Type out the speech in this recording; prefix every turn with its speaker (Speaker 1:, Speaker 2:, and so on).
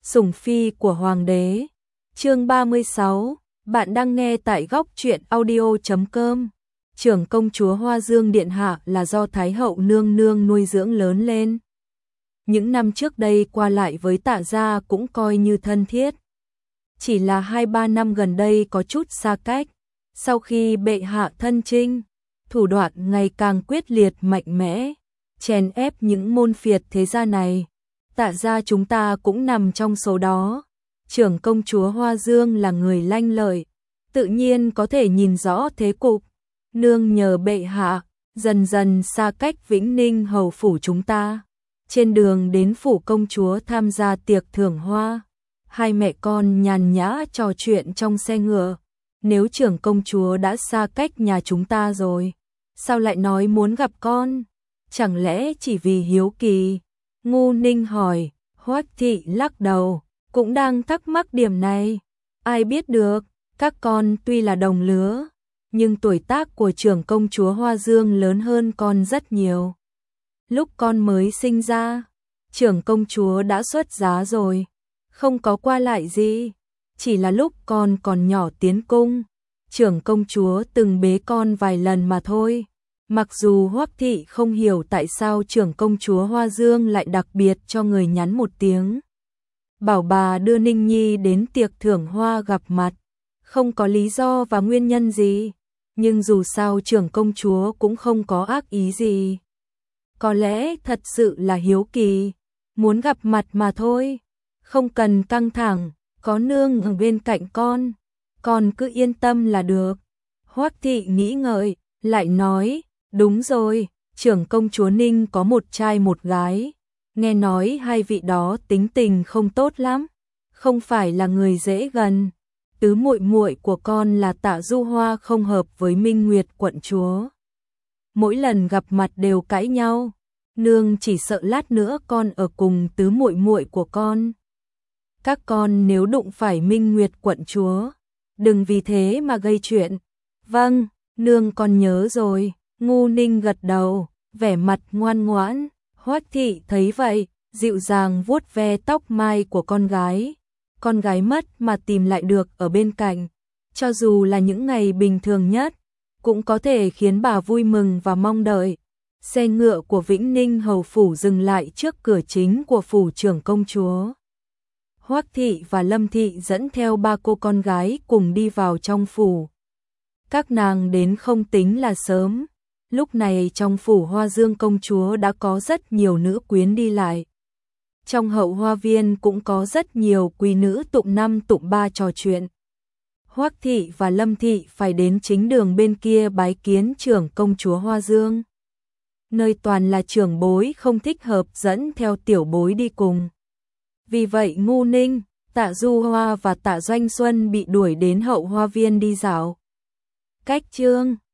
Speaker 1: Sủng phi của hoàng đế. Chương 36, bạn đang nghe tại góc truyện audio.com. Trưởng công chúa Hoa Dương điện hạ là do Thái hậu nương nương nuôi dưỡng lớn lên. Những năm trước đây qua lại với Tạ gia cũng coi như thân thiết. Chỉ là 2-3 năm gần đây có chút xa cách. Sau khi bệ hạ thân chinh, thủ đoạn ngày càng quyết liệt mạnh mẽ, chèn ép những môn phiệt thế gia này. Tạ gia chúng ta cũng nằm trong số đó. Trưởng công chúa Hoa Dương là người lanh lợi, tự nhiên có thể nhìn rõ thế cục. Nương nhờ bệ hạ, dần dần xa cách Vĩnh Ninh hầu phủ chúng ta. Trên đường đến phủ công chúa tham gia tiệc thưởng hoa, hai mẹ con nhàn nhã trò chuyện trong xe ngựa. Nếu trưởng công chúa đã xa cách nhà chúng ta rồi, sao lại nói muốn gặp con? Chẳng lẽ chỉ vì hiếu kỳ? Ngu Ninh hỏi. Hoắc thị lắc đầu, cũng đang thắc mắc điểm này. Ai biết được, các con tuy là đồng lứa, nhưng tuổi tác của trưởng công chúa Hoa Dương lớn hơn con rất nhiều. Lúc con mới sinh ra, trưởng công chúa đã xuất giá rồi, không có qua lại gì. Chỉ là lúc con còn nhỏ tiến cung, trưởng công chúa từng bế con vài lần mà thôi. Mặc dù Hoắc thị không hiểu tại sao trưởng công chúa Hoa Dương lại đặc biệt cho người nhắn một tiếng, bảo bà đưa Ninh Nhi đến tiệc thưởng hoa gặp mặt, không có lý do và nguyên nhân gì, nhưng dù sao trưởng công chúa cũng không có ác ý gì. Có lẽ thật sự là hiếu kỳ, muốn gặp mặt mà thôi, không cần căng thẳng, có nương ở bên cạnh con cứ yên tâm là được. Hoắc thị nghĩ ngợi, lại nói, đúng rồi, trưởng công chúa Ninh có một trai một gái, nghe nói hai vị đó tính tình không tốt lắm, không phải là người dễ gần. Tứ muội muội của con là Tạ Du Hoa không hợp với Minh Nguyệt quận chúa. Mỗi lần gặp mặt đều cãi nhau, nương chỉ sợ lát nữa con ở cùng tứ muội muội của con. Các con nếu đụng phải Minh Nguyệt quận chúa, đừng vì thế mà gây chuyện. Vâng, nương con nhớ rồi. Ngu Ninh gật đầu, vẻ mặt ngoan ngoãn. Hoắc thị thấy vậy, dịu dàng vuốt ve tóc mai của con gái. Con gái mất mà tìm lại được ở bên cạnh, cho dù là những ngày bình thường nhất, cũng có thể khiến bà vui mừng và mong đợi. Xe ngựa của Vĩnh Ninh hầu phủ dừng lại trước cửa chính của phủ trưởng công chúa. Hoắc thị và Lâm thị dẫn theo ba cô con gái cùng đi vào trong phủ. Các nàng đến không tính là sớm. Lúc này trong phủ Hoa Dương công chúa đã có rất nhiều nữ quyến đi lại. Trong hậu hoa viên cũng có rất nhiều quý nữ tụng năm tụng ba trò chuyện. Hoắc thị và Lâm thị phải đến chính đường bên kia bái kiến trưởng công chúa Hoa Dương. Nơi toàn là trưởng bối không thích hợp dẫn theo tiểu bối đi cùng. Vì vậy Ngu Ninh, Tạ Du Hoa và Tạ Doanh Xuân bị đuổi đến hậu hoa viên đi dạo. Cách chương